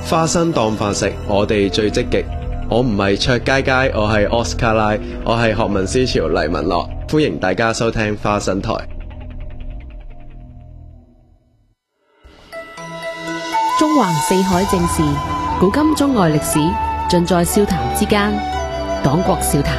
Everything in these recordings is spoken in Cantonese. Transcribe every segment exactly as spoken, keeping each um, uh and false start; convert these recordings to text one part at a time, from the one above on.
花生當飯食，我哋最積極。我唔係卓佳佳，我係 Oscar 拉，我係學民思潮黎文樂，歡迎大家收聽花生台。 中橫四海正事，古今中外歷史，盡在笑談之間。黨國笑談。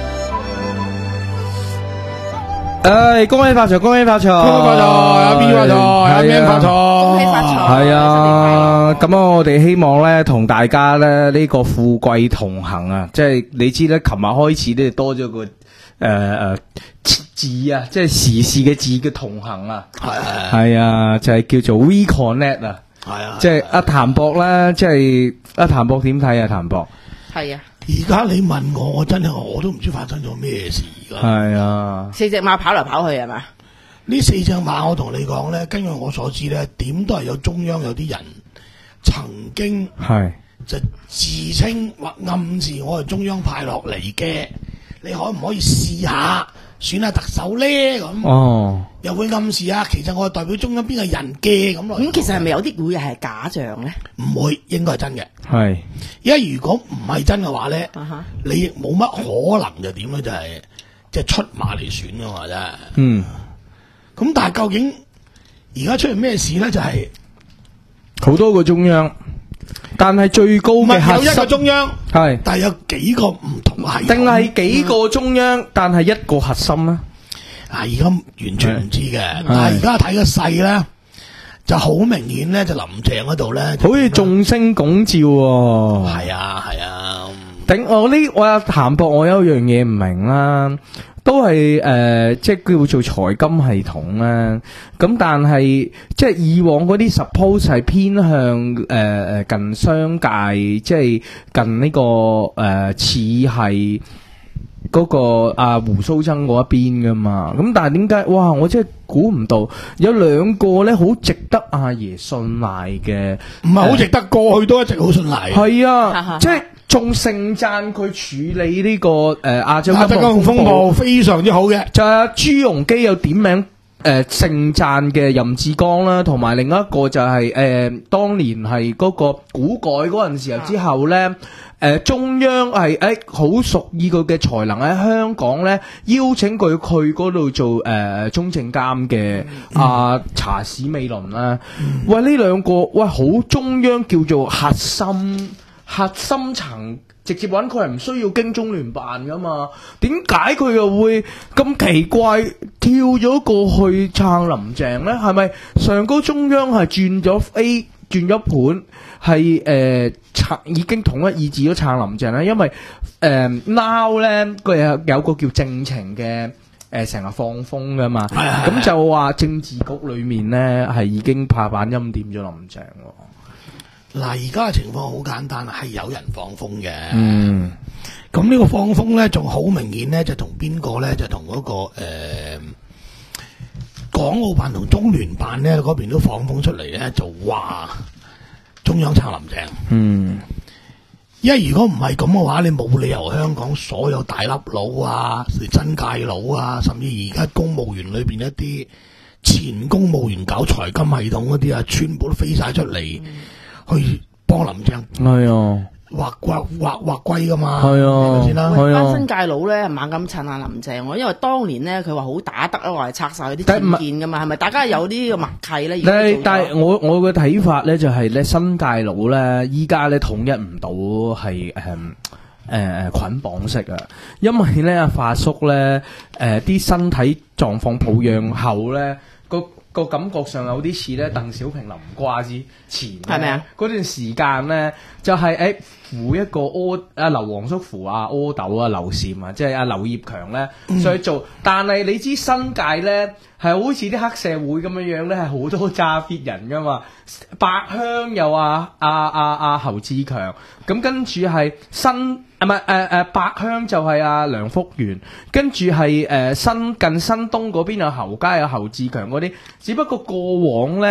誒，恭喜發財，恭喜發財， 恭喜發財，阿 B 發財，阿 Man 發財， 恭喜發財。 係啊，咁啊，我哋希望咧同大家咧呢個富貴同行啊，即係你知咧，琴日開始咧多咗個誒誒字啊，即係時事嘅字嘅同行啊， 係係啊，就係叫做 WeConnect 啊， 係啊， 即係阿譚博啦，即係阿譚博點睇啊？譚博係啊， 而家你問我，我真係我都唔知發生咗咩事而家。 係啊， 四隻馬跑嚟跑去係嘛？ 呢四隻馬我同你講咧，根據我所知咧，點都係有中央有啲人曾經係就自稱或暗示我係中央派落嚟嘅，你可唔可以試下選下特首咧？咁哦， 又會暗示啊，其實我係代表中央邊個人嘅咁落嚟。 咁其實係咪有啲會係假象咧？ 唔會，應該係真嘅。 係， 因為如果唔係真嘅話咧， 啊哈你亦冇乜可能就點咧，就係即係出馬嚟選噶嘛，真係。 嗯， 咁但係究竟而家出現咩事咧？就係、 好多個中央，但係最高唔嘅核心係有一個中央， 係。 但係有幾個唔同系統定係幾個中央，嗯、但係一個核心咧？ 啊，而家完全唔知嘅。但係而家睇個勢咧，就好明顯咧，就林鄭嗰度咧， 好似眾星拱照喎。 係啊係啊。 頂我呢，我有譚博，我有一樣嘢唔明啦，都係誒、呃，即係叫做財金系統啦。咁但係即係以往嗰啲 suppose 係偏向誒誒、呃、近商界，即係近呢、這個誒似係嗰個阿、啊、胡鬚曾嗰一邊噶嘛。咁但係點解？哇！我真係估唔到有兩個咧，好值得阿爺信賴嘅， 唔係好值得，過去都一直好信賴。 係啊，即係。仲盛讚佢處理呢、這個誒亞洲金融風暴非常之好嘅， 就係朱鎔基有點名誒盛讚嘅任志剛啦，同埋另一個就係、是、誒、呃、當年係嗰個股改嗰陣時候之後咧，誒、呃、中央係誒好屬意佢嘅才能喺香港咧，邀請佢去嗰度做誒、呃、中證監嘅阿查史美倫啦。嗯、喂，呢兩個喂好中央叫做核心。核心層直接揾佢係唔需要經中聯辦噶嘛？點解佢又會咁奇怪跳咗過去撐林鄭呢？係咪上高中央係轉咗 A 轉咗盤，係誒撐已經統一意志咗撐林鄭呢？因為誒、呃、now 咧佢有有個叫政情嘅誒成日放風噶嘛，咁就話政治局裏面呢係已經拍板欽點咗林鄭喎。 嗱，而家嘅情況好簡單，係有人放風嘅。 嗯， 咁呢個放風咧，仲好明顯咧，就同邊個咧，就同嗰、那個誒、呃、港澳辦同中聯辦咧嗰邊都放風出嚟咧，就話中央撐林鄭。 嗯， 因為如果唔係咁嘅話，你冇理由香港所有大粒佬啊、真界佬啊，甚至而家公務員裏邊一啲前公務員搞財金系統嗰啲啊，全部都飛晒出嚟。嗯去幫林鄭， 係啊， 劃劃劃劃龜噶嘛， 係啊， 先啦。 班新界佬咧猛咁襯下林鄭喎，因為當年咧佢話好打得啊，話係拆晒佢啲僭建噶嘛，係咪大家有呢個默契咧？ 但係但係我我嘅睇法咧就係咧新界佬咧依家咧統一唔到係誒誒捆綁式啊，因為咧阿發叔咧誒啲身體狀況抱恙後咧個。個感覺上有啲似咧鄧小平臨瓜之前，係咪啊？嗰段時間咧就係、是、誒、欸、扶一個柯阿劉皇叔扶阿柯斗啊劉禪啊，即係阿劉業強咧上去做，嗯、但係你知新界咧係好似啲黑社會咁樣樣咧，係好多揸 fit 人噶嘛，百香又話阿阿阿侯志強，咁跟住係新。唔係誒誒，百香就係阿梁福元，跟住係誒新近新東嗰邊有侯家有侯志強嗰啲，只不過過往咧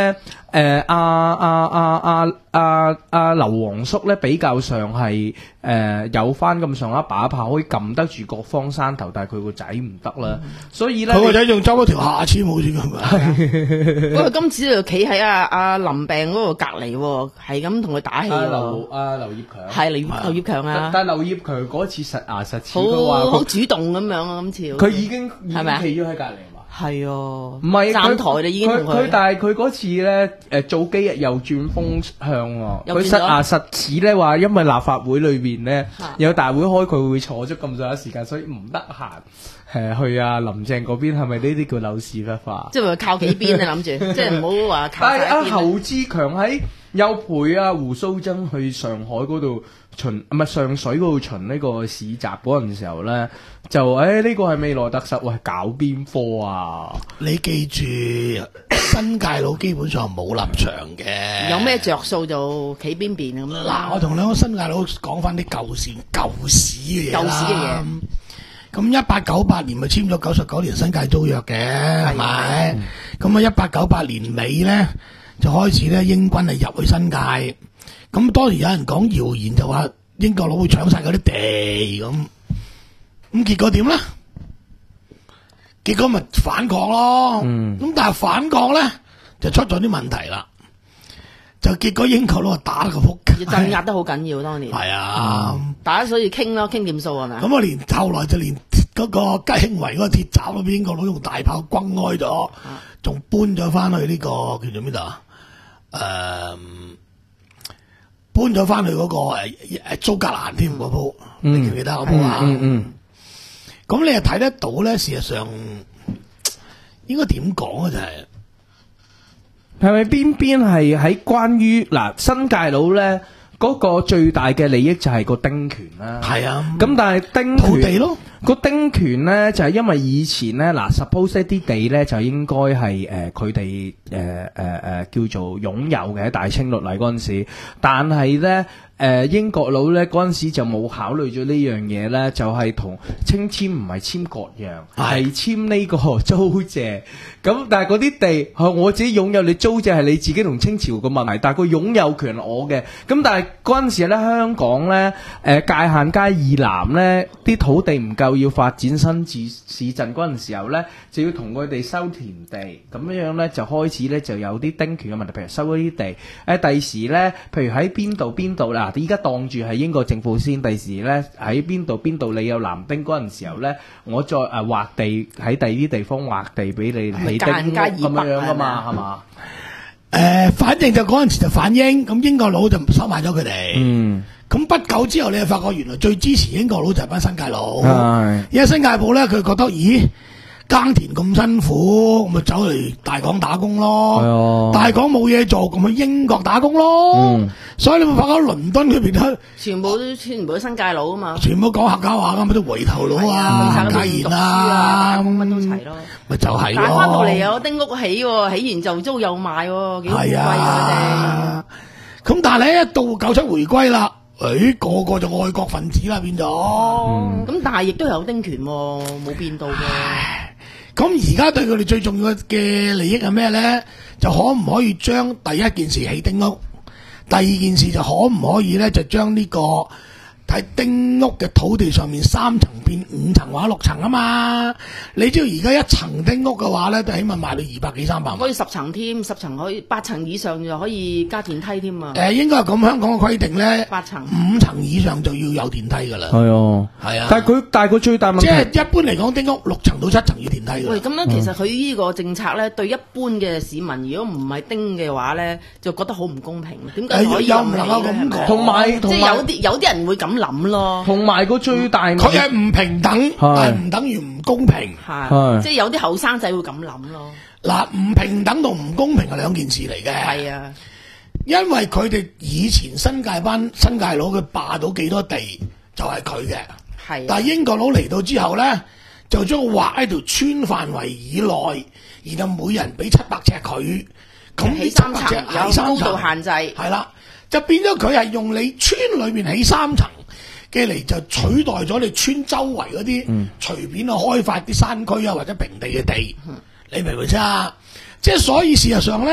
誒阿阿阿阿阿阿劉皇叔咧比較上係誒、呃、有翻咁上下把炮，可以撳得住各方山頭，但係佢個仔唔得啦，嗯、所以咧佢個仔仲執咗條下籤好似咁啊！ 不過今次就企喺阿阿林病嗰度隔離喎，係咁同佢打氣喎。 劉阿劉業強係劉劉業強啊！ 但係劉業強嗰次實牙實齒， 好佢話好主動咁樣啊！今次佢已經已係咪啊經企咗喺隔離。 係啊， 唔係站台你已經同佢， 佢但係佢嗰次咧，誒早幾日又轉風向喎。佢實牙實齒咧話，因為立法會裏邊咧有大會開，佢會坐咗咁上下時間，所以唔得閒誒去啊林鄭嗰邊。係咪呢啲叫柳屎忽花？ 即係話靠幾邊啊？諗住即係唔好話靠晒一邊。 但係阿侯志強喺又陪阿胡鬚曾去上海嗰度巡，唔係上水嗰度巡呢個市集嗰陣時候咧，就誒呢個係未來特首，喂搞邊科啊？ 你記住，新界佬基本上冇立場嘅， 有咩着數就企邊邊咁樣。 嗱，我同兩個新界佬講翻啲舊事、舊史嘅嘢啦。 舊史嘅嘢。 咁一八九八年咪簽咗九十九年新界租約嘅，係咪？咁啊，一八九八年尾咧就開始咧英軍係入去新界。咁當時有人講謠言就話英國佬會搶晒嗰啲地咁，咁結果點咧？結果咪反抗咯。咁、嗯、但係反抗咧就出咗啲問題啦。就結果英國佬打個撲街， 鎮壓得好緊要當年。 係啊， 嗯、大家所以傾咯，傾掂數係咪？ 咁我連後來就連嗰個吉慶圍嗰個鐵閘都俾英國佬用大炮轟開咗，仲、啊、搬咗翻去呢、這個叫做邊度啊？誒、呃。搬咗翻去嗰、那個誒誒蘇格蘭添嗰鋪，你記唔記得嗰鋪啊？嗯嗯，咁你又睇得到咧？事實上應該點講啊？就係係咪邊邊係喺關於嗱新界佬咧嗰個最大嘅利益就係個丁權啦。係啊，咁但係丁土地咯。 個丁權咧就係、是、因為以前咧嗱 suppose 一啲地咧就應該係誒佢哋誒誒誒叫做擁有嘅喺大清律例嗰陣時，但係咧誒英國佬咧嗰陣時就冇考慮咗呢樣嘢咧，就係、是、同清簽唔係簽割讓，係簽呢個租借。咁但係嗰啲地係我自己擁有，你租借係你自己同清朝嘅問題，但係個擁有權係我嘅。咁但係嗰陣時咧香港咧誒、呃、界限街以南咧啲土地唔夠。要發展新市市鎮嗰陣時候咧，就要同佢哋收田地，咁樣樣咧就開始咧就有啲丁權嘅問題，譬如收咗啲地，誒第時咧，譬如喺邊度邊度啦，依家當住係英國政府先，第時咧喺邊度邊度你有男丁嗰陣時候咧，我再誒劃地喺第二啲地方劃地俾你起丁屋咁樣樣噶嘛，係嘛？ 誒，反正就嗰陣時就反英，咁英國佬就收買咗佢哋。嗯。咁不久之後，你就發覺原來最支持英國佬就係班新界佬。係，因為新界鋪咧，佢覺得咦耕田咁辛苦，咁咪走嚟大港打工咯。係大港冇嘢做，咁去英國打工咯。嗯，所以你咪發覺倫敦嗰邊咧， 全部都全部都新界佬啊嘛。 全部講客家話咁，咪都圍頭佬啊、客家言啊， 乜都齊咯。 咪就係咯。 但係翻到嚟有丁屋起，起完就租又賣，幾好貴啊！ 咁但係咧，一到九七回歸啦。誒、哎，個個就愛國分子啦，變咗。咁、 嗯、但係亦都有丁權，冇變到嘅。 咁而家對佢哋最重要嘅利益係咩咧？就可唔可以將第一件事起丁屋，第二件事就可唔可以咧就將呢、這個喺丁屋嘅土地上面三層變五層或者六層啊嘛？你知道而家一層丁屋嘅話咧，都起碼賣到二百幾三百萬。 可以十層添，十層可以八層以上就可以加電梯添啊！誒、 呃，應該係咁，香港嘅規定咧， 八層五層以上就要有電梯噶啦。係啊，係啊。但係佢但係佢最大問題， 即係一般嚟講，丁屋六層到七層要電梯㗎。 喂，咁樣其實佢呢個政策咧，對一般嘅市民，如果唔係丁嘅話咧，就覺得好唔公平。點解可以又唔能夠咁講？ 同埋即係有啲有啲人會咁諗咯。 同埋個最大問題， 佢係唔平等，但係唔等於唔公平。 係，即係有啲後生仔會咁諗咯。 嗱，唔平等同唔公平係兩件事嚟嘅。 係啊， 因為佢哋以前新界班新界佬佢霸到幾多地就係佢嘅。係，但係英國佬嚟到之後咧，就將劃喺條村範圍以內，然後每人俾七百尺佢，咁起三層有高度限制。 係啦，就變咗佢係用你村裏面起三層。嘅嚟就取代咗你村周圍嗰啲隨便去開發啲山區啊或者平地嘅地，嗯、你明唔明先啊？即係所以事實上咧，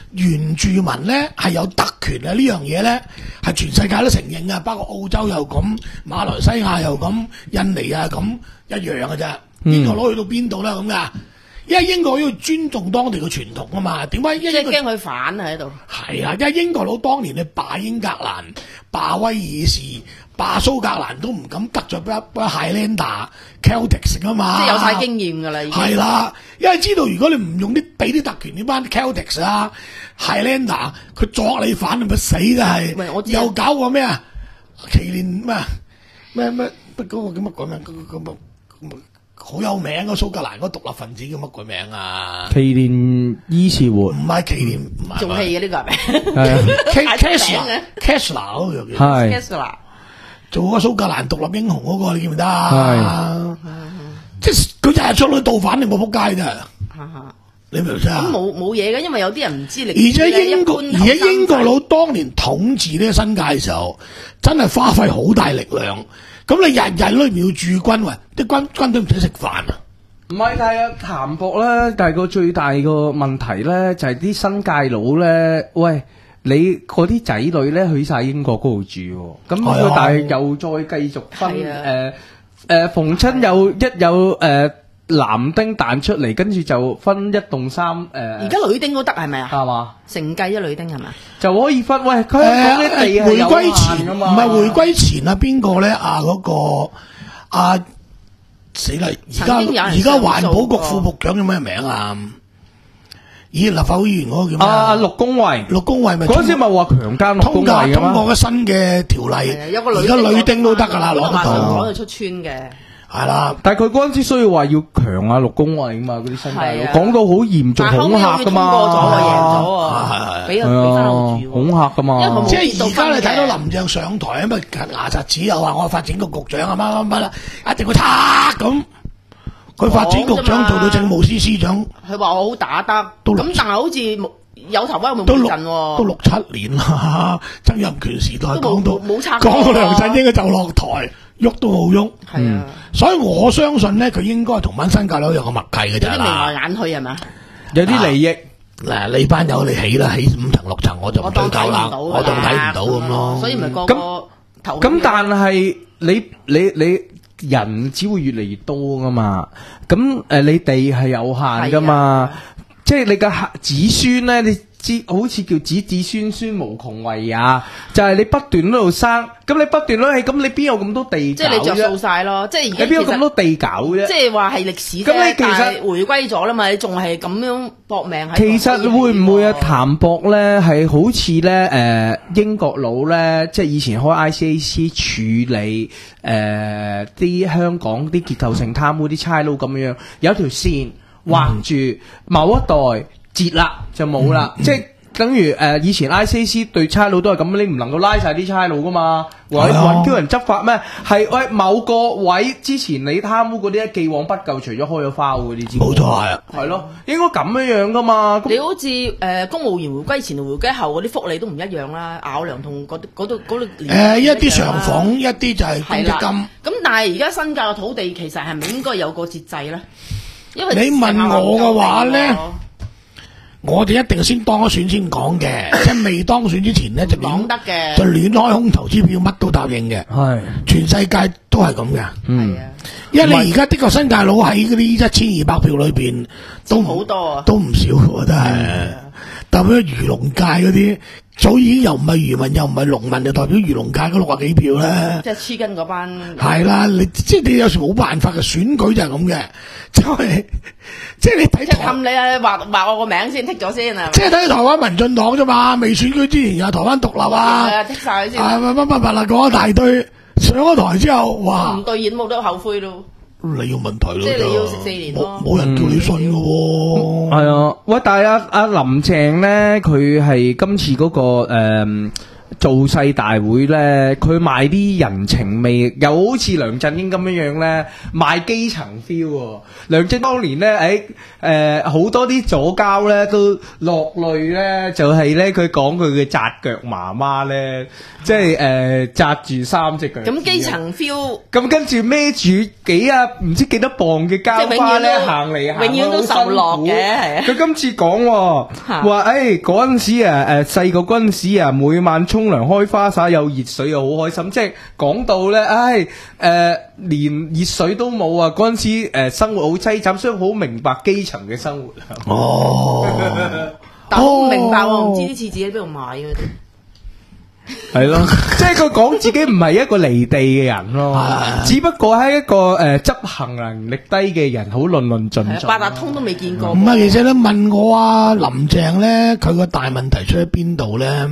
原住民咧係有特權啊！呢樣嘢咧係全世界都承認嘅，包括澳洲又咁，馬來西亞又咁，印尼啊咁一樣嘅啫。英國佬去到邊度啦咁噶？因為英國要尊重當地嘅傳統啊嘛。點解？ 即係驚佢反喺度。 係啊，因為英國佬當年你霸英格蘭、霸威爾士、霸蘇格蘭都唔敢得罪嗰啲 Highlander、Celtics 啊嘛。 即係有晒經驗㗎啦，已經。 係啦，因為知道如果你唔用啲俾啲特權呢班 Celtics 啊、Highlander，佢作你反，咪死都係。 喂，我知又搞過咩啊？麒麟咩咩咩乜嗰個叫乜鬼名？嗰個咁咁好有名嘅蘇格蘭嗰獨立分子叫乜鬼名啊？ 麒麟伊士活唔係麒麟，唔係做戲嘅呢個係咪？ 係 Kessler，Kessler 嗰個叫係 Kessler 做嗰個蘇格蘭獨立英雄嗰個，你記唔記得啊？ 係， 即係佢日日出去盜反，你冇仆街啫。你明唔明啊？ 咁冇冇嘢嘅，因為有啲人唔知歷而史咧。 且英國，而且英國佬當年統治呢個新界嘅時候，真係花費好大力量。咁你日日裏面要駐軍，喂，啲軍軍隊唔使食飯啊！ 唔係，但係譚博咧，但係個最大個問題咧，就係啲新界佬咧，喂，你嗰啲仔女咧去晒英國嗰度住喎，咁佢但係又再繼續分誒誒，逢親有一有誒男丁彈出嚟，跟住就分一棟三誒。 而家女丁都得係咪啊？ 係嘛？ 承繼咗女丁係咪？ 就可以分喂，佢講啲地係有限㗎嘛？ 唔係回歸前啊，邊個咧？啊嗰個啊死啦！而家而家環保局副局長叫咩名啊？以前立法會議員嗰個叫咩啊？ 陸恭蕙， 陸恭蕙咪嗰時咪話強姦陸恭蕙嘅通過咗新嘅條例，而家女丁都得㗎啦，攞得到。 攞到出村嘅。 係啦， 但係佢嗰陣時需要話要強啊陸恭蕙㗎嘛，嗰啲新界佬講到好嚴重恐嚇㗎嘛， 通過咗喎，贏咗喎，俾佢俾翻我住， 恐嚇㗎嘛。 即係而家你睇到林鄭上台啊，咪牙刷子又話我發展局局長啊，乜乜乜啦，一定會拆咁。佢發展局長做到政務司司長， 佢話我好打得，咁但係好似冇有頭威冇尾陣喎， 都六七年啦，曾蔭權時代講到冇拆， 講到梁振英嘅就落台。喐都冇喐， 係啊， 所以我相信咧，佢應該同班新界佬有個默契嘅啫啦。 有啲眉來眼去係咪？ 有啲利益嗱，你班友你起啦，起五層六層，我就唔追究啦，我當睇唔到咁咯。 所以咪個個投咁，但係你你你人只會越嚟越多噶嘛？咁誒，你地係有限噶嘛？即係你嘅子孫咧，你。知好似叫子子孫孫無窮為也，就係、是、你不斷喺度生，咁你不斷喺度，咁你邊有咁多地搞啫？ 即係你着數晒咯，即係而家你邊有咁多地搞啫？ 即係話係歷史啫， 咁你其實但係回歸咗啦嘛，你仲係咁樣搏命喺。 其實會唔會啊？譚博咧係好似咧誒英國佬咧，即係以前開 I C A C 處理誒啲、呃、香港啲結構性貪污啲差佬咁樣，有一條線畫住某一代。截啦就冇啦，嗯嗯、即係等於誒、呃、以前 I C A C 對差佬都係咁，你唔能夠拉晒啲差佬噶嘛，或者揾叫人執法咩？係喂某個位之前你貪污嗰啲，既往不咎，除咗開咗花嗰啲之外， 冇錯係啊， 係咯，應該咁樣樣噶嘛。 你好似誒、呃、公務員回歸前同回歸後嗰啲福利都唔一樣啦，咬糧同嗰嗰度嗰度誒一啲上房，一啲就係公積金。 咁但係而家新界嘅土地其實係咪應該有個節制咧？因為你問我嘅話咧。我哋一定先當咗選先講嘅，即係未當選之前咧就講得嘅， 就亂開空頭支票，乜都答應嘅。係，全世界都係咁嘅。 嗯， 因為你而家的確新界佬喺嗰啲一千二百票裏邊都好多啊， 都唔少嘅，真係。特別漁農界嗰啲，早已經又唔係漁民，又唔係農民，就代表漁農界嗰六十幾票咧。 即係黐筋嗰班。係啦，你即係你有時冇辦法嘅，選舉就係咁嘅，即係即係你睇。即係氹你啊！畫畫我個名先剔咗先啊！ 即係睇台灣民進黨啫嘛，未選舉之前有台灣獨立啊， 係啊，剔晒佢先。 啊乜乜乜乜啦，講一大堆，上咗台之後，哇！ 唔對演冇得後悔咯。 你要問題咯， 即係你要食四年咯， 冇人叫你信嘅喎。 係啊，喂！但係阿阿林鄭咧，佢係今次嗰個誒造勢大會咧，佢賣啲人情味，又好似梁振英咁樣樣咧，賣基層 feel 喎。梁振英當年咧，誒誒好多啲左膠咧都落淚咧，就係咧佢講佢嘅紮腳媽媽咧，即係誒紮住三隻腳。 咁基層 feel， 咁跟住孭住幾啊唔知幾多磅嘅膠花咧行嚟行去， 永遠都受落嘅，係啊。 佢今次講喎，話誒嗰陣時啊誒細個嗰陣時啊，每晚沖涼開花灑有熱水又好開心，即係講到咧，唉誒、呃、連熱水都冇啊！嗰陣時誒、呃、生活好凄慘，所以好明白基層嘅生活。 哦， 但我唔明白喎，唔知啲廁紙喺邊度買嘅。 係咯，即係佢講自己唔係一個離地嘅人咯，只不過係一個誒執行能力低嘅人，好論論盡盡。 八達通都未見過。 唔係，其實咧問我啊，林鄭咧，佢個大問題出喺邊度咧？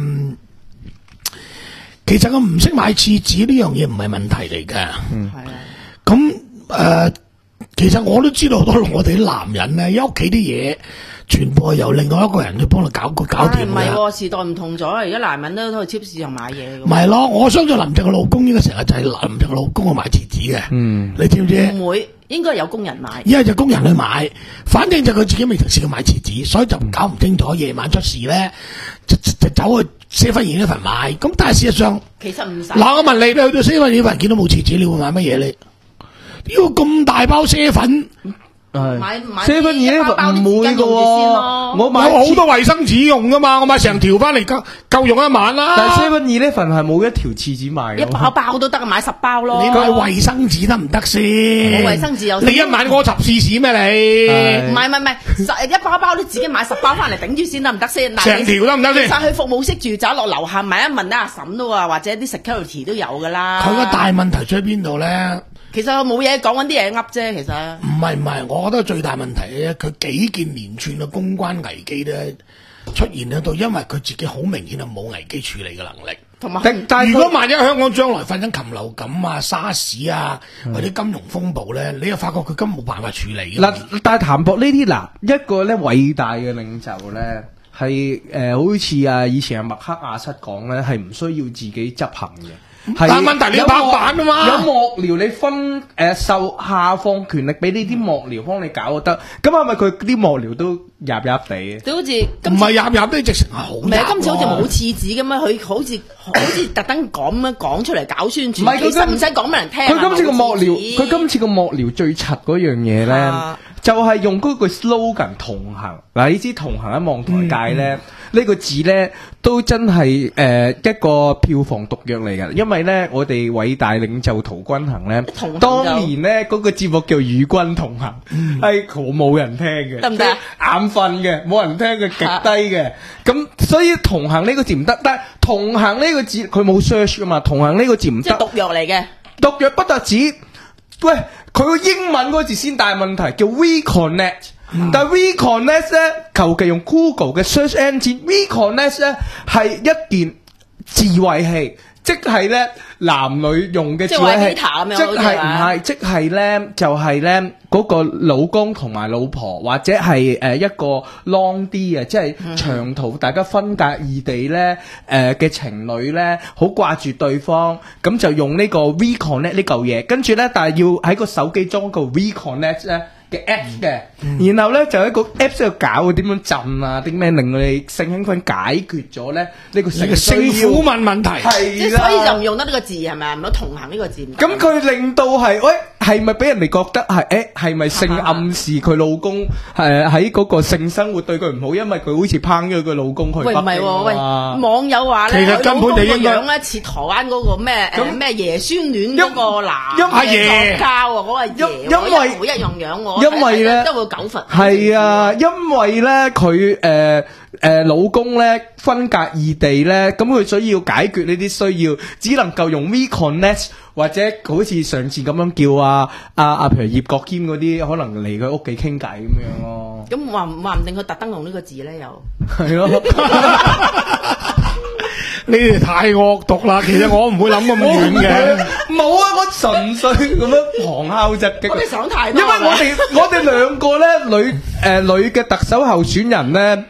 其實我唔識買廁紙呢樣嘢唔係問題嚟嘅。 嗯， 係啊。 咁誒、呃，其實我都知道好多我哋啲男人咧，屋企啲嘢全部係由另外一個人去幫佢搞個搞掂嘅。 唔係喎，時代唔同咗，而家男人都去超市又買嘢。 唔係咯，我相信林鄭嘅老公應該成日就係林鄭嘅老公去買廁紙嘅。嗯，你知唔知？ 唔會，應該有工人買。 一係就工人去買，反正就佢自己未曾試過買廁紙，所以就搞唔清楚。夜晚出事咧，就就，就走去四分二呢份買。咁但係事實上， 其實唔使。 嗱，我問你，你去到四分二份見到冇廁紙，你會買乜嘢你？呢個咁大包啡粉。 買買四分二呢個唔會嘅喎，我買有好多衛生紙用噶嘛，我買成條翻嚟夠夠用一晚啦。 但係四分二呢份係冇一條廁紙賣嘅， 一包包都得，買十包咯。 你買衛生紙得唔得先？ 冇衛生紙有。 你一晚過十次屎咩你？ 唔係唔係唔係，十一包包都自己買十包翻嚟頂住先得唔得先？ 成條得唔得先？ 其實去服務式住宅落樓下問一問阿嬸都話，或者啲 security 都有噶啦。 佢個大問題出喺邊度咧？ 其實我冇嘢講緊啲嘢噏啫，其實唔係唔係，我覺得最大問題咧，佢幾件連串嘅公關危機咧出現喺度，因為佢自己好明顯係冇危機處理嘅能力。 同埋， 但如果萬一香港將來發生禽流感啊、沙士啊或者金融風暴咧，你又發覺佢根本冇辦法處理。 嗱，但係譚博呢啲嗱一個咧偉大嘅領袖咧，係誒、呃、好似啊以前阿麥克亞瑟講咧，係唔需要自己執行嘅。 但係問題你拍板啊嘛， 有幕僚你分誒受、呃、下放權力俾呢啲幕僚幫你搞就得，咁係咪佢啲幕僚都入入地？ 都好似唔係入入都直情係好。唔係今次好似冇廁紙咁樣，佢好似好似特登講咁講出嚟搞宣傳，唔係佢使唔使講俾人聽？ 佢今次個幕僚，佢今次個幕僚最柒嗰樣嘢咧，啊、就係用嗰句 slogan 同行。嗱，你知同行喺網台界咧，呢、嗯、個字咧都真係誒、呃、一個票房毒藥嚟㗎，因為咧我哋偉大領袖陶君行咧，當年咧嗰、那個節目叫與君同行，係好冇人聽嘅， 得唔得？ 眼瞓嘅，冇人聽嘅，極低嘅，咁、啊、所以同行呢個字唔得，但係同行呢個字佢冇 search 㗎嘛，同行呢個字唔得， 即係毒藥嚟嘅， 毒藥不特止，喂，佢個英文嗰個字先大問題，叫 We Connect。嗯、但係 We Connect 咧，求其用 Google 嘅 search engine，We Connect 咧係一件智慧器，即係咧男女用嘅智慧器，即係唔係，即係咧就係咧嗰個老公同埋老婆，或者係誒一個 long 啲嘅，即係長途大家分隔異地咧誒嘅情侶咧，好掛住對方，咁就用呢個 We Connect 呢嚿嘢，跟住咧，但係要喺個手機裝個 We Connect 咧嘅 app 嘅，嗯、然後咧就喺個 app 度搞點樣震啊，啲咩令佢哋性興奮解決咗咧呢、這個性性苦問問題， 係啦，所以就唔用得呢個字係咪？唔好同行呢個字。 咁佢令到係喂係咪俾人哋覺得係誒係咪性暗示佢老公誒喺嗰個性生活對佢唔好，因為佢好似拏咗佢老公去北京啊？ 喂唔係喎，喂網友話咧，佢老公個樣咧似台灣嗰個咩誒咩爺孫戀嗰個男嘅作家喎，嗰個爺，因為冇一樣樣喎。 因為咧都會九佛係啊，因為咧佢誒誒老公咧分隔異地咧，咁佢所以要解決呢啲需要，只能夠用 We Connect 或者好似上次咁樣叫啊啊啊，譬如葉國謙嗰啲，可能嚟佢屋企傾偈咁樣咯。 咁話話唔定佢特登用呢個字咧，又係咯。 你哋太惡毒啦！其實我唔會諗咁遠嘅。 冇啊，我純粹咁樣旁敲側擊。 我哋想太多。 因為我哋我哋兩個咧女誒、呃、女嘅特首候選人咧，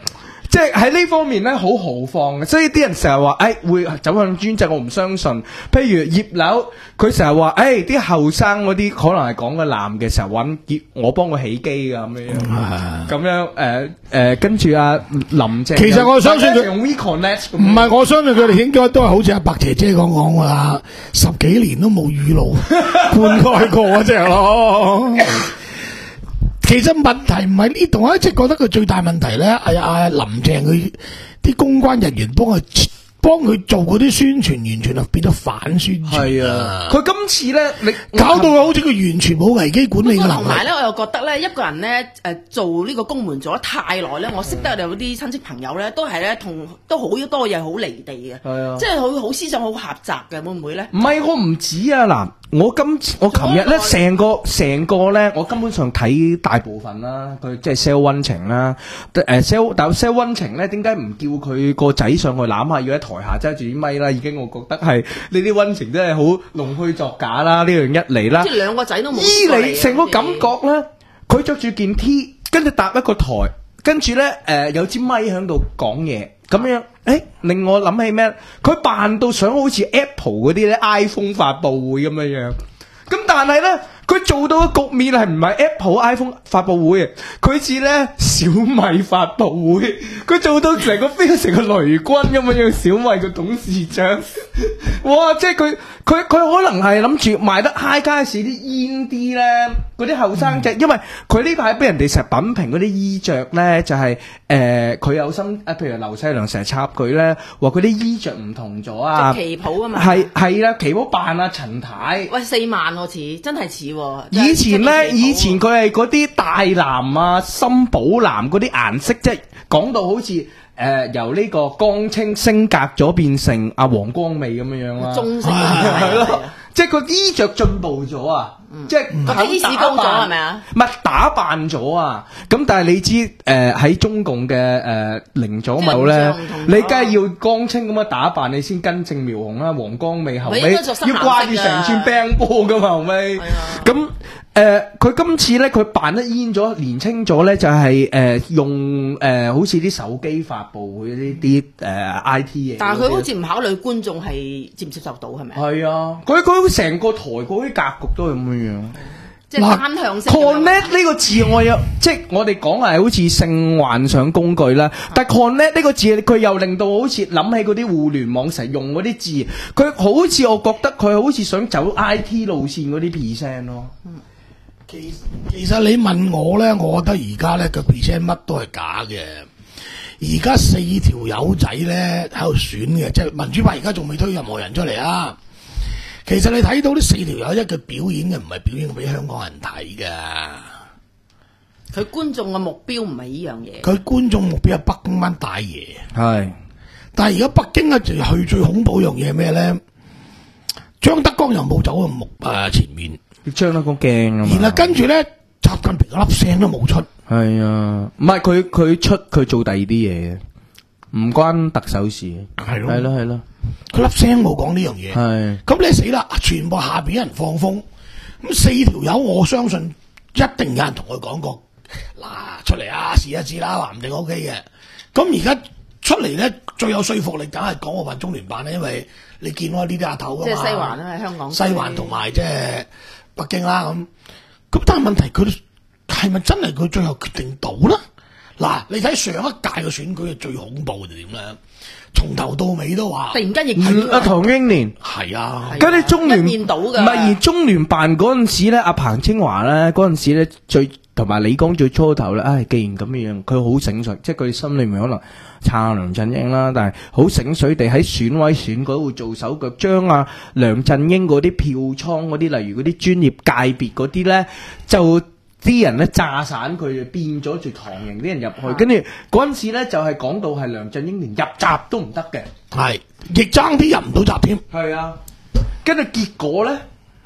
即係喺呢方面咧，好豪放嘅，所以啲人成日話，誒、哎、會走向專制，我唔相信。譬如葉劉，佢成日話，誒啲後生嗰啲可能係講個男嘅，成日揾葉我幫佢起機噶咁樣，咁樣誒誒，跟住阿林鄭， 其實我相信佢用 WeConnect， 唔係，我相信佢哋應該都係好似阿白姐姐講講噶啦，十幾年都冇雨露灌溉過嗰隻咯。其實問題唔係呢度，我一直覺得佢最大問題咧，係阿林鄭佢啲公關人員幫佢幫佢做嗰啲宣傳，完全係變咗反宣傳。 係啊，佢今次咧，你搞到好似佢完全冇危機管理嘅能力。 同埋咧，我又覺得咧，一個人咧誒做呢個公門做得太耐咧，我識得有啲親戚朋友咧，都係咧同都好多嘢好離地嘅。係啊，即係好好思想好狹窄嘅，會唔會咧？ 唔係，我唔止啊嗱。我今次我琴日咧成個成個咧，我根本上睇大部分啦，佢即係 sell 溫情啦，誒 sell 但 sell 溫情咧，點解唔叫佢個仔上去攬下，要喺台下揸住啲咪啦？已經我覺得係呢啲溫情真係好弄虛作假啦！呢樣一嚟啦， 即係兩個仔都冇。 依嚟成個感覺咧，佢着住件 T， 跟住搭一個台，跟住咧誒有支咪喺度講嘢。咁樣，誒、欸、令我諗起咩？佢扮到想好似 Apple 嗰啲咧 iPhone 發佈會咁樣樣，咁但係咧，佢做到嘅局面係唔係 Apple iPhone 發佈會，佢似咧小米發佈會，佢做到成個飛成個雷軍咁樣樣，小米嘅董事長，哇！即係佢佢佢可能係諗住賣得 high 街市啲煙啲咧，嗰啲後生仔，因為佢呢排俾人哋成日品評嗰啲衣着咧，就係誒佢有心誒，譬如劉細良成日插佢咧，話佢啲衣着唔同咗啊， 旗袍啊嘛， 係係啦，旗袍扮啊陳太， 喂四萬喎似，真係似。 以前咧，以前佢係嗰啲大藍啊、深寶藍嗰啲顏色，即係講到好似誒、呃、由呢個江青升格咗變成阿黃光美咁樣樣啦， 中性係咯， 即係個衣着進步咗啊！即係個底子高咗係咪啊？ 唔係打扮咗啊！咁但係你知誒喺中共嘅誒零左右咧，你梗係要江青咁樣打扮，你先根正苗紅啦。黃光美後尾要掛住成串冰波噶嘛後尾。咁誒佢今次咧佢扮得煙咗年青咗咧，就係誒用誒好似啲手機發佈會呢啲誒 I T 嘢。 但係佢好似唔考慮觀眾係接唔接受到係咪？ 係啊，佢佢成個台嗰啲格局都係咁樣。 即係單向性。 connect 呢個字我有，即係我哋講係好似性幻想工具啦。但係 connect 呢個字，佢又令到好似諗起嗰啲互聯網成日用嗰啲字，佢好似我覺得佢好似想走 I T 路線嗰啲 percent 咯。 嗯， 其其實你問我咧，我覺得而家咧個 percent 乜都係假嘅。而家四條友仔咧喺度選嘅，即係民主派而家仲未推任何人出嚟啊。其實你睇到呢四條友一嘅表演嘅，唔係表演俾香港人睇嘅。 佢觀眾嘅目標唔係呢樣嘢。 佢觀眾目標係北京班大爺。 係， 但係而家北京咧就去最恐怖一樣嘢係咩咧？張德江又冇走喺目誒前面， 張德江驚啊嘛。 然後跟住咧，習近平粒聲都冇出。 係啊，唔係佢佢出佢做第二啲嘢，唔關特首事。 係咯， 係咯，係咯。 佢粒聲冇講呢樣嘢， 係咁你死啦！全部下邊有人放風，咁四條友我相信一定有人同佢講過，嗱出嚟啊試一試啦，話唔定 O K 嘅。咁而家出嚟咧最有說服力，梗係講我話中聯辦咧，因為你見我呢啲阿頭噶嘛， 即係西環啊，香港西環同埋即係北京啦咁。咁但係問題佢係咪真係佢最後決定到咧？嗱，你睇上一屆嘅選舉係最恐怖嘅點咧？從頭到尾都話， 突然間亦阿唐英年係啊， 嗰啲中聯一面倒㗎， 唔係而中聯辦嗰陣時咧，阿彭清華咧嗰陣時咧最同埋李剛最初頭咧，唉，既然咁樣，佢好醒水，即係佢心裏面可能撐梁振英啦，但係好醒水地喺選委選舉度做手腳，將阿梁振英嗰啲票倉嗰啲，例如嗰啲專業界別嗰啲咧就。啲人咧炸散佢，變咗住唐營啲人入去，跟住嗰陣時咧就係、是、講到係梁振英連入閘都唔得嘅， 係亦爭啲入唔到閘添。 係啊，跟住結果咧，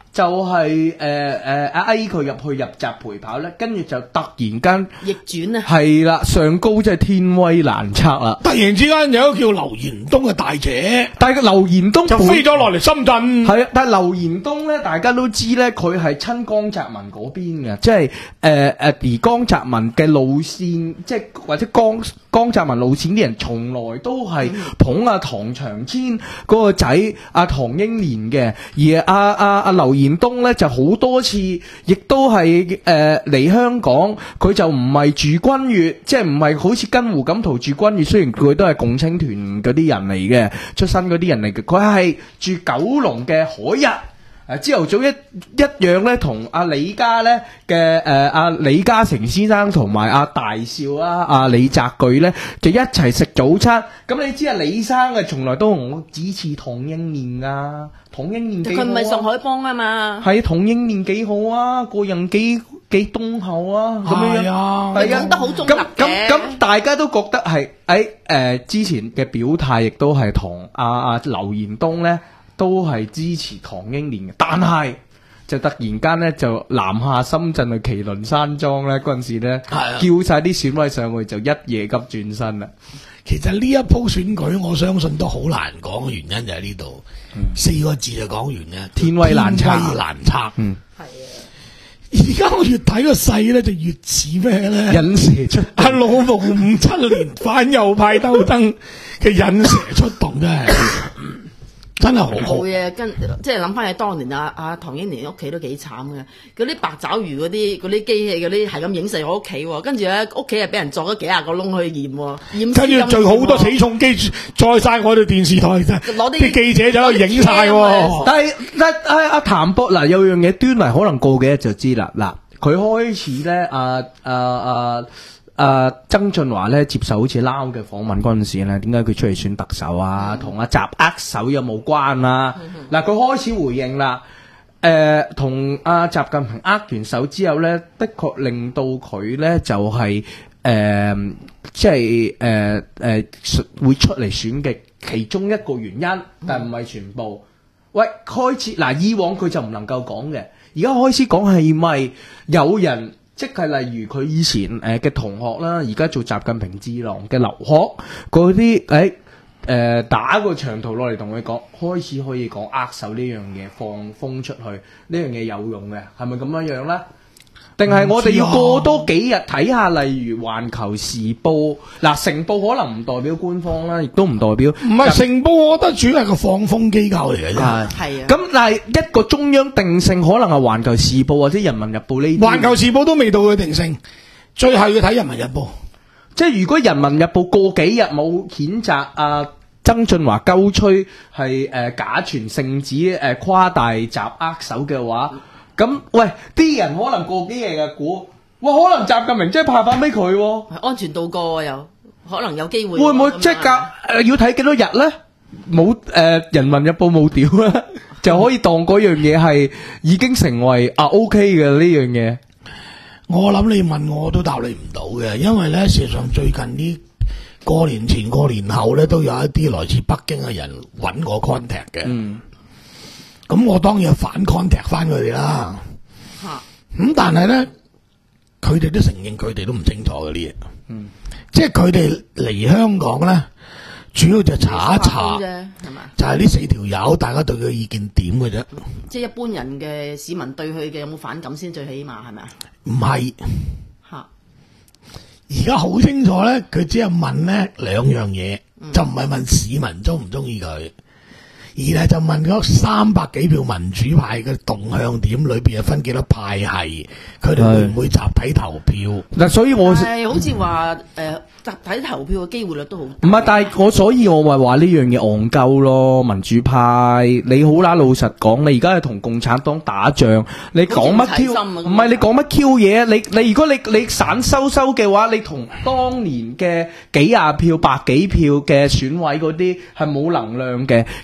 就係誒誒阿 A 佢入去入閘陪跑咧，跟住就突然間逆轉啊！ 係啦，上高真係天威難測啦！ 突然之間有一個叫劉延東嘅大姐， 但係劉延東就飛咗落嚟深圳。 係啊，但係劉延東咧，大家都知咧，佢係親江澤民嗰邊嘅，即係誒誒而江澤民嘅路線，即係或者江江澤民路線啲人，從來都係捧阿唐長千嗰個仔阿唐英年嘅，而阿阿阿劉延東咧就好多次，亦都係誒嚟香港，佢就唔係住君悅，即係唔係好似跟胡錦濤住君悅，雖然佢都係共青團嗰啲人嚟嘅，出身嗰啲人嚟嘅，佢係住九龍嘅海逸。誒朝頭早一一樣咧，同阿李家咧嘅誒阿李嘉誠先生同埋阿大少啦、阿李澤鉅咧，就一齊食早餐。咁你知啊，李生啊，從來都同我指持唐英年啊，唐英年幾好啊？ 佢唔係上海幫啊嘛？ 係唐英年幾好啊？個人幾幾敦厚啊？咁樣樣啊， 係啊， 得好中立咁咁咁，大家都覺得係誒誒之前嘅表態，亦都係同阿阿劉延東咧。都係支持唐英年嘅，但係就突然間咧就南下深圳去麒麟山莊咧嗰陣時咧，叫晒啲選委上去就一夜急轉身啦。 其實呢一鋪選舉，我相信都好難講嘅原因就喺呢度，嗯、四個字就講完嘅， 天威難測。 天威難測， 嗯， 係啊。 而家我越睇個勢咧，就越似咩咧？ 引蛇出阿老毛五七年反右派鬥爭嘅引蛇出洞真係。真係好好嘅，跟即係諗翻起當年阿阿唐英年屋企都幾慘嘅，嗰啲八爪魚嗰啲嗰啲機器嗰啲係咁影射我屋企喎，跟住咧屋企係俾人鑿咗幾廿個窿去驗喎，驗跟住仲好多起重機載晒我哋電視台，攞啲記者就喺度影晒喎。 但係但係阿譚博嗱有樣嘢端倪，可能過幾日就知啦。嗱，佢開始咧，阿阿阿。誒、呃、曾俊華咧接受好似撈嘅訪問嗰陣時咧，點解佢出嚟選特首啊？同阿習握手有冇關啊？嗱、嗯，佢開始回應啦。誒、呃，同阿習近平握完手之後咧，的確令到佢咧就係、是、誒、呃，即係誒誒會出嚟選嘅其中一個原因，但唔係全部。喂，開始嗱，以往佢就唔能夠講嘅，而家開始講係咪有人？即係例如佢以前誒嘅同學啦，而家做習近平智囊嘅劉鶴嗰啲誒誒打個長途落嚟同佢講，開始可以講握手呢樣嘢放風出去，呢樣嘢有用嘅，係咪咁樣樣咧？定係我哋要過多幾日睇下，例如《環球時報》嗱，成報可能唔代表官方啦，亦都唔代表。唔係成報，我覺得主要係個放風機構嚟嘅啫。 係啊。咁但係一個中央定性，可能係《環球時報》或者《人民日報》呢啲。 《環球時報》都未到佢定性，最後要睇《人民日報》。 即係如果《人民日報》過幾日冇譴責啊曾俊華鳩吹係誒假傳聖旨誒誇大習握手嘅話。咁喂，啲人可能過幾日嘅估，哇，可能習近平真係派翻俾佢喎， 安全度過又可能有機會。 會唔會即係隔誒要睇幾多日咧？冇誒、呃《人民日報》冇屌啦，就可以當嗰樣嘢係已經成為啊 OK 嘅呢樣嘢。 我諗你問我都答你唔到嘅，因為咧事實上最近呢過年前過年後咧都有一啲來自北京嘅人揾我 contact 嘅。嗯。咁我當然反 contact 翻佢哋啦，咁、嗯、但係咧，佢哋都承認佢哋都唔清楚嘅啲嘢，嗯，即係佢哋嚟香港咧，主要就查一查啫，係嘛？就係呢四條友，大家對佢意見點嘅啫。 即係一般人嘅市民對佢嘅有冇反感先最起碼係咪啊？唔係，吓，而家好清楚咧，佢只係問咧兩樣嘢，嗯、就唔係問市民中唔中意佢。而係就問咗三百幾票民主派嘅動向點裏邊，有分幾多派系，佢哋會唔會集體投票？ 嗱，所以我係好似話誒集體投票嘅機會率都好。唔係，但係我所以我咪話呢樣嘢戇鳩咯。民主派你好啦，老實講，你而家係同共產黨打仗，你講乜 Q？唔係你講乜 Q 嘢？你你如果你你散收收嘅話，你同當年嘅幾廿票、百幾票嘅選委嗰啲係冇能量嘅，其實冇。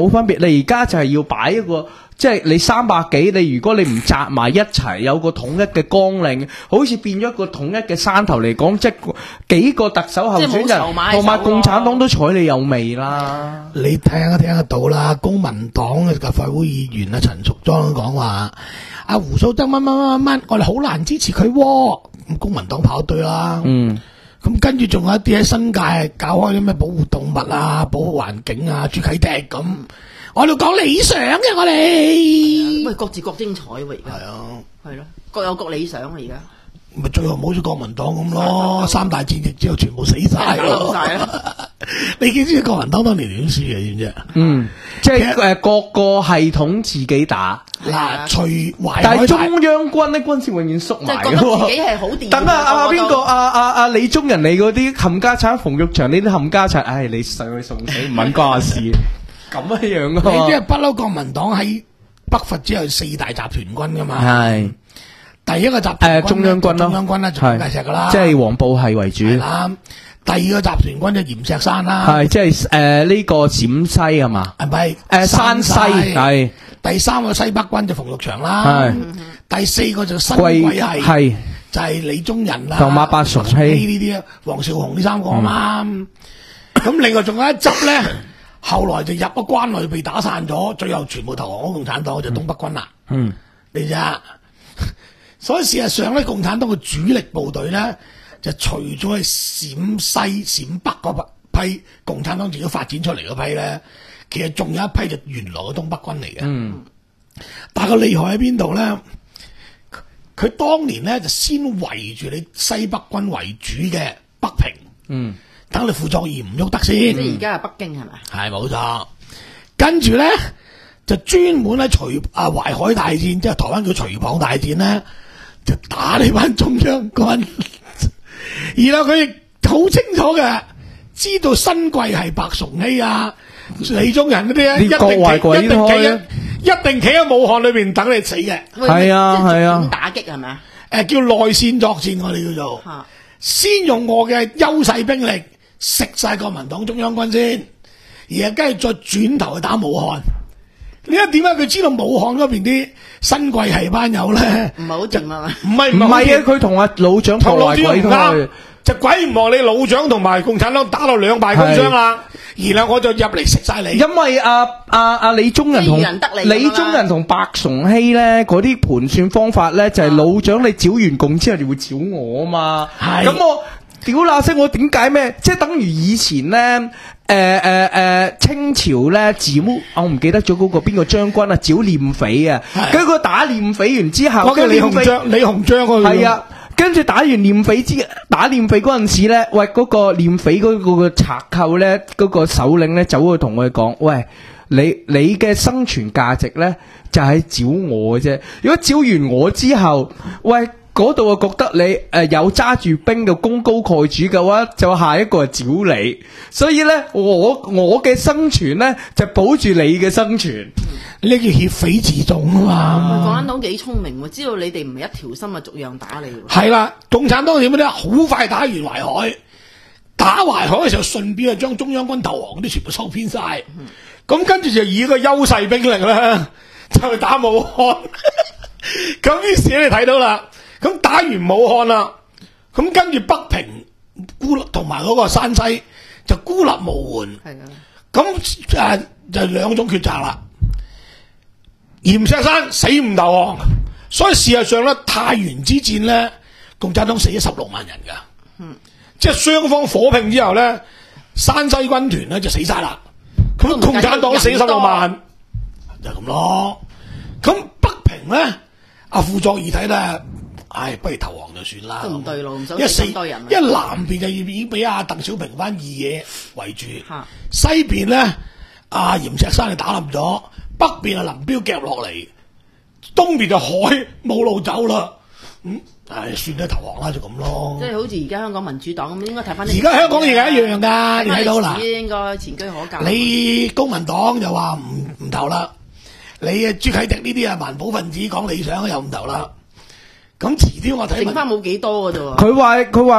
冇分別。你而家就係要擺一個。即係你三百幾，你如果你唔集埋一齊，有個統一嘅綱領，好似變咗一個統一嘅山頭嚟講，即係幾個特首候選人同埋共產黨都睬你有味啦。 你聽都聽得到啦，公民黨嘅立法會議員啊陳淑莊講話，阿胡素珍乜乜乜乜，我哋好難支持佢喎。咁公民黨跑隊啦。嗯。咁跟住仲有一啲喺新界搞開啲咩保護動物啊、保護環境啊、朱啟迪咁。我哋講理想嘅，我哋咁咪各自各精彩喎，而家係啊，係咯，各有各理想啊，而家咪最後冇咗國民黨咁咯，三大戰役之後全部死晒咯，你知唔知國民黨當年點輸嘅？知唔知？嗯， 即係誒各個系統自己打嗱，隨懷， 但係中央軍咧軍事永遠縮埋嘅喎， 自己係好掂。 等下阿邊個阿阿阿李宗仁你嗰啲冚家產，馮玉祥呢啲冚家產，唉，你上去送死唔揾關事。咁樣樣噶， 你即係不嬲國民黨喺北伐之後四大集團軍噶嘛？係第一個集團誒中央軍咯， 中央軍啦，就大石噶啦， 即係黃埔係為主啦。第二個集團軍就閻錫山啦， 係即係誒呢個陝西係嘛？ 係咪誒山西係？ 第三個西北軍就馮玉祥啦，係第四個就新貴系，係就係李宗仁啦， 同馬伯崇禧呢啲啊，黃紹竑呢三個啊嘛。咁另外仲有一執咧。後來就入咗關內被打散咗，最後全部投降咗共產黨，就東北軍啦。嗯，你咋？所以事實上咧，共產黨嘅主力部隊咧，就除咗係陝西、陝北嗰批共產黨自己發展出嚟嗰批咧，其實仲有一批就原來嘅東北軍嚟嘅。嗯，但係個厲害喺邊度咧？佢當年咧就先圍住你西北軍為主嘅北平。嗯。等你傅作義唔喐得先， 即係而家係北京係咪？ 係冇錯，跟住咧就專門喺徐啊淮海大戰，即係台灣叫徐蚌大戰咧，就打呢班中央軍。然後佢亦好清楚嘅，知道新貴係白崇禧啊、李宗仁嗰啲咧，一定企一定企一定企喺武漢裏邊等你死嘅。 係啊係啊， 點打擊係咪啊？ 誒，叫內線作戰，我哋叫做，先用我嘅優勢兵力。食晒國民黨中央軍先，而家跟住再轉頭去打武漢。你一點解佢知道武漢嗰邊啲新貴系班友咧？ 唔係好掂啊嘛？ 唔係唔係啊！佢同阿老蔣同老蔣唔啱， 就鬼唔望你老蔣同埋共產黨打到兩敗俱傷啦。然後我就入嚟食晒你。 因為阿阿阿李宗仁同李宗仁同白崇禧咧嗰啲盤算方法咧，就係老蔣你剿完共之後就會剿我啊嘛。咁我。屌嗱聲，我點解咩？即係等於以前咧，誒誒誒，清朝咧剿，我唔記得咗嗰個邊個將軍啊，剿聶匪啊，跟住佢打聶匪完之後， 跟住李鴻章，李鴻章嗰個係啊，跟住打完聶匪之打聶匪嗰陣時咧，喂，嗰個聶匪嗰個個賊寇咧，嗰個首領咧走去同佢講，喂，你你嘅生存價值咧就係剿我嘅啫，如果剿完我之後，喂。嗰度啊，覺得你誒、呃、有揸住兵嘅功高蓋主嘅話，就下一個係剿你。所以咧，我我嘅生存咧就保住你嘅生存。 呢叫協匪自重啊嘛。 共產黨幾聰明喎，知道你哋唔係一條心啊，逐樣打你。 係啦，共產黨點樣咧？好快打完淮海，打淮海嘅時候，順便就將中央軍投降啲全部收編晒。咁、嗯、跟住就以個優勢兵力咧，就去打武漢。咁於是你睇到啦。咁打完武漢啦，咁跟住北平孤立同埋嗰個山西就孤立無援。係啊，咁誒就兩種抉擇啦。閻錫山死唔投降，所以事實上咧，太原之戰咧，共產黨死咗十六萬人噶。嗯，即係雙方火拼之後咧，山西軍團咧就死晒啦。咁共產黨死十六萬，就咁咯。咁北平咧，阿傅作義睇咧。唉，不如投降就算啦。 都唔對路，唔想死咁多人。 因為南邊就已經俾阿鄧小平班二嘢圍住，西邊咧阿閻錫山就打冧咗，北邊阿林彪夾落嚟，東邊就海冇路走啦。咁唉，算啦，投降啦，就咁咯。 即係好似而家香港民主黨咁，應該睇翻。 而家香港而家一樣㗎，你睇到啦。 應該前車可鑑。 你公民黨就話唔唔投啦，你啊朱啟迪呢啲啊環保分子講理想又唔投啦。咁遲啲我睇， 剩翻冇幾多嘅啫喎。 佢話佢話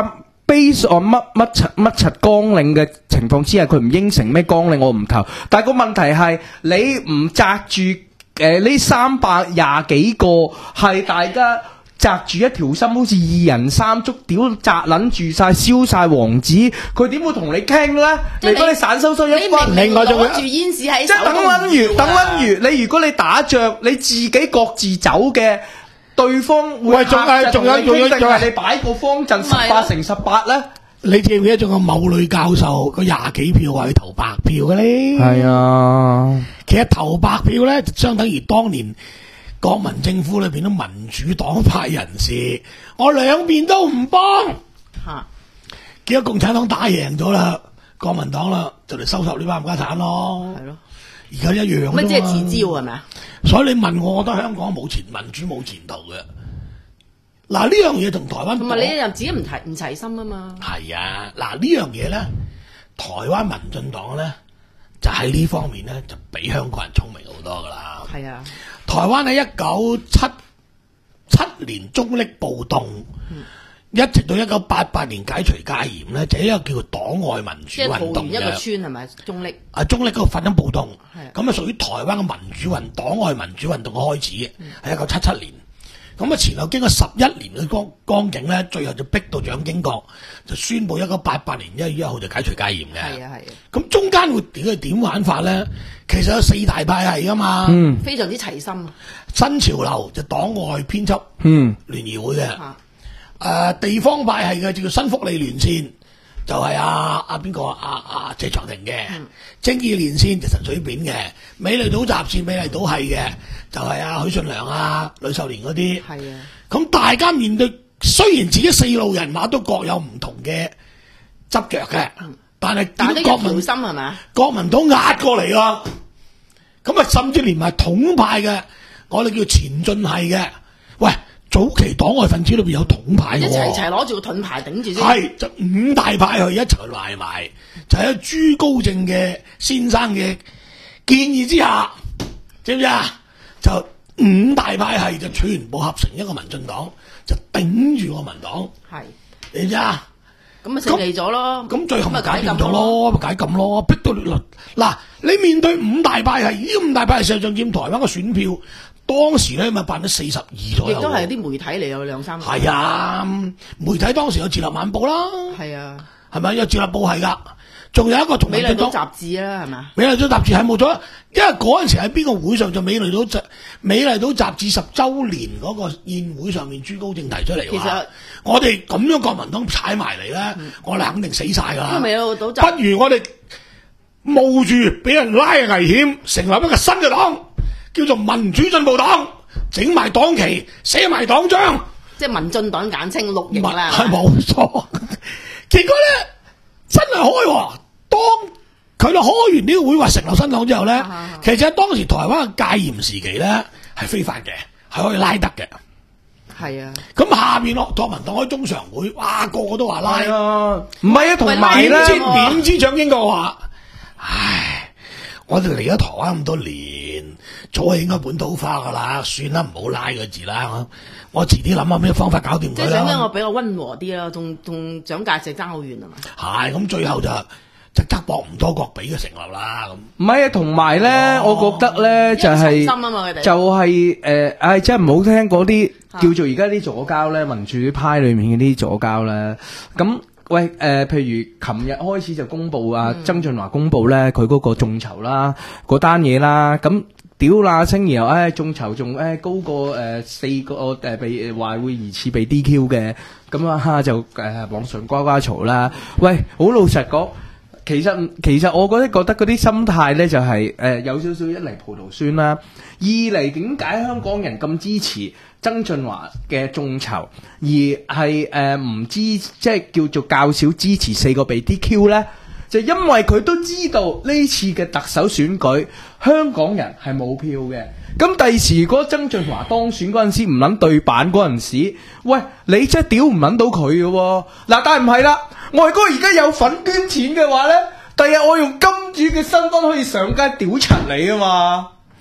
base on 乜乜柒乜柒綱領嘅情況之下，佢唔應承咩綱領，我唔投。但係個問題係你唔擲住誒呢三百廿幾個係大家擲住一條心，好似二人三足，屌擲撚住晒，燒晒王子，佢點會同你傾咧？如果你散收收一分， 另外仲攞住煙士喺手， 即係等撚如等撚如你如果你打仗，你自己各自走嘅。對方會喂，仲係仲有仲有仲係你擺個方陣十八乘十八咧？ 你記唔記得仲有某女教授個廿幾票話去投白票嘅咧？ 係啊， 其實投白票咧，就相等於當年國民政府裏邊啲民主黨派人士，我兩邊都唔幫嚇，結果共產黨打贏咗啦，國民黨啦就嚟收拾呢班冚家產咯。係咯。而家一樣啫嘛， 乜即係自招係咪啊？ 所以你問我，我覺得香港冇前民主冇前途嘅。嗱呢樣嘢同台灣同埋你又自己唔齊唔齊心啊嘛。係啊，嗱呢樣嘢咧，台灣民進黨咧就喺呢方面咧就比香港人聰明好多噶啦。係啊，台灣喺一九七七年中壢暴動。嗯一直到一九八八年解除戒嚴咧，就係一個叫做黨外民主運動嘅。一個村係咪中壢？啊，中壢嗰個發生暴動，咁啊屬於台灣嘅民主運黨外民主運動嘅開始嘅，係一九七七年。咁啊前後經過十一年嘅光光景咧，最後就逼到蔣經國就宣布一九八八年一月一號就解除戒嚴嘅。係啊係啊。咁中間會點去點玩法咧？其實有四大派系噶嘛，嗯，非常之齊心。新潮流就黨外編輯，嗯，聯誼會嘅。誒、呃，地方派系嘅叫做新福利連線，就係阿阿邊個阿阿謝長廷嘅；正義連線就陳水扁嘅；美麗島集線、美麗島係嘅，就係阿許信良啊、呂秀蓮嗰啲。係啊，咁大家面對雖然自己四路人馬都各有唔同嘅執着嘅，嗯、但係但係國民心係咪？國民黨壓過嚟啊！咁啊，甚至連埋統派嘅，我哋叫前進系嘅，喂。早期黨外分子裏邊有統派嘅，一齊齊攞住個盾牌頂住先。係就五大派去一齊賴埋，就喺朱高正嘅先生嘅建議之下，知唔知啊？就五大派係就全部合成一個民進黨，就頂住個民黨。係，你知啊？咁咪勝利咗咯。咁最後咪解禁咗咯，咪解禁咯，逼到嗱，你面對五大派係呢五大派係實際上佔台灣嘅選票。當時咧咪辦咗四十二左右，亦都係啲媒體嚟，有兩三個。係啊，媒體當時有《自立晚報》啦，係啊，係咪有《自立報》係噶？仲有一個同美麗島雜誌啦，係咪？美麗島雜誌係冇咗，因為嗰陣時喺邊個會上就美麗島雜美麗島雜誌十週年嗰個宴會上面，朱高正提出嚟。其實我哋咁樣國民黨踩埋嚟咧，嗯、我哋肯定死晒噶啦。因為美麗島雜誌不如我哋冒住俾人拉嘅危險，成立一個新嘅黨。叫做民主進步黨，整埋黨旗，寫埋黨章，即係民進黨簡稱綠營啦。係冇錯。結果咧真係開，當佢哋開完呢個會話成立新黨之後咧，啊、其實喺當時台灣嘅戒嚴時期咧係非法嘅，係可以拉得嘅。係啊。咁下邊落國民黨開中常會，哇個個都話拉啊，唔係啊，同埋咧點知點知蔣經國話，唉，我哋嚟咗台灣咁多年。早係應該本土化噶啦，算啦，唔好拉個字啦。我遲啲諗下咩方法搞掂佢啦。即係想咧，我比較溫和啲啦，仲仲蔣介石爭好遠啊嘛。係咁，最後就就側膊唔多國俾佢成立啦。咁唔係啊，同埋咧，哦、我覺得咧就係、是、就係、是、誒，唉、呃，真係唔好聽嗰啲叫做而家啲左膠咧，民主派裏面嘅啲左膠咧，咁。喂，誒、呃，譬如琴日開始就公布啊，嗯、曾俊華公布咧，佢嗰個眾籌啦，嗰單嘢啦，咁屌啦聲，然後誒眾籌仲誒高過誒、呃、四個誒、呃、被話會疑似被 D Q 嘅，咁啊就誒、呃、網上呱呱嘈啦。喂，好老實講，其實其實我覺得覺得嗰啲心態咧就係、是、誒、呃、有少少一嚟葡萄酸啦，二嚟點解香港人咁支持曾俊華嘅眾籌，而係誒唔支即係叫做較少支持四個被 D Q 呢？就因為佢都知道呢次嘅特首選舉香港人係冇票嘅。咁第時如果曾俊華當選嗰陣時唔撚對版嗰陣時，喂你真係屌唔撚到佢嘅喎。嗱，但係唔係啦，外哥而家有份捐錢嘅話呢，第日我用金主嘅身份可以上街屌柒你啊嘛！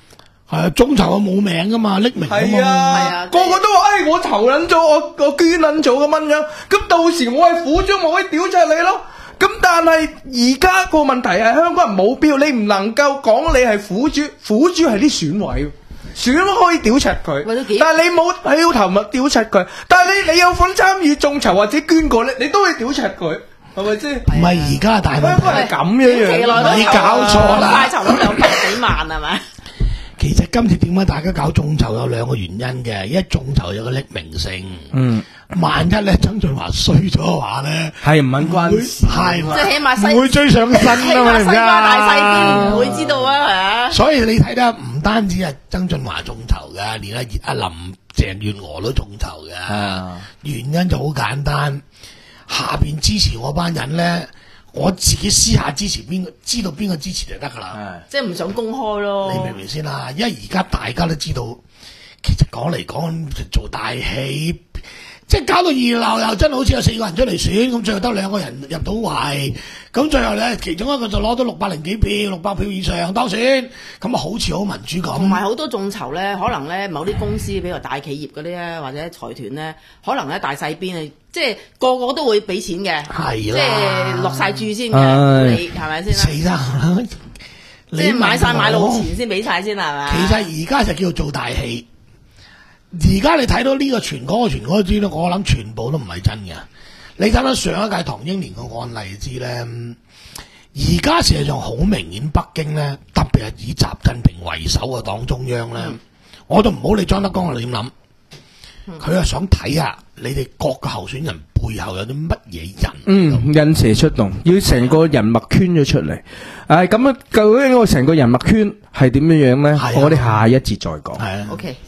係啊，眾籌啊冇名噶嘛，匿名噶嘛。 係啊，個個都話，誒，我投撚咗，我我捐撚咗咁樣樣，咁到時我係苦主，我可以屌柒你咯。咁但係而家個問題係香港人冇票，你唔能夠講你係苦主，苦主係啲選委。選都可以屌柒佢，但係你冇喺度投物屌柒佢，但係你你有份參與眾籌或者捐過咧，你都會屌柒佢，係咪先？ 唔係而家大問題， 香港係咁樣樣， 你搞錯啦， 快籌到兩百幾萬係咪？ 其實今次點解大家搞眾籌有兩個原因嘅，一眾籌有個匿名性，嗯，萬一咧曾俊華衰咗嘅話咧， 係唔肯關事， 係即係起碼西唔會追上身啊嘛， 西瓜大細邊唔會知道啊，係啊。 所以你睇得唔單止係曾俊華眾籌嘅，連阿阿林鄭月娥都眾籌嘅，啊、原因就好簡單，下邊支持我班人咧。我自己私下支持邊個，知道邊個支持就得噶啦。 即係唔想公開咯。 你明唔明先啦？因為而家大家都知道，其實講嚟講去做大戲，即係搞到熱鬧又真係好似有四個人出嚟選，咁最後得兩個人入到圍，咁最後咧其中一個就攞到六百零幾票，六百票以上當選，咁啊好似好民主咁。 同埋好多眾籌咧，可能咧某啲公司比較大企業嗰啲咧，或者財團咧，可能咧大細邊啊。即係個個都會俾錢嘅，即係落晒注先嘅，你係咪先啦？ 死啦！ 即係買晒買路錢先俾晒先係咪？ 其實而家就叫做做大戲。而家你睇到呢個傳嗰個傳嗰個知咧，我諗全部都唔係真嘅。你睇到上一屆唐英年個案例知咧，而家事實上好明顯，北京咧特別係以習近平為首嘅黨中央咧，嗯、我都唔好理張德江你點諗。佢係想睇下你哋各個候選人背後有啲乜嘢人， 嗯，引蛇出洞，要成個人脈圈咗出嚟。誒，咁啊，究竟我成個人脈圈係點樣樣咧？我哋下一節再講。 係啊 ，OK。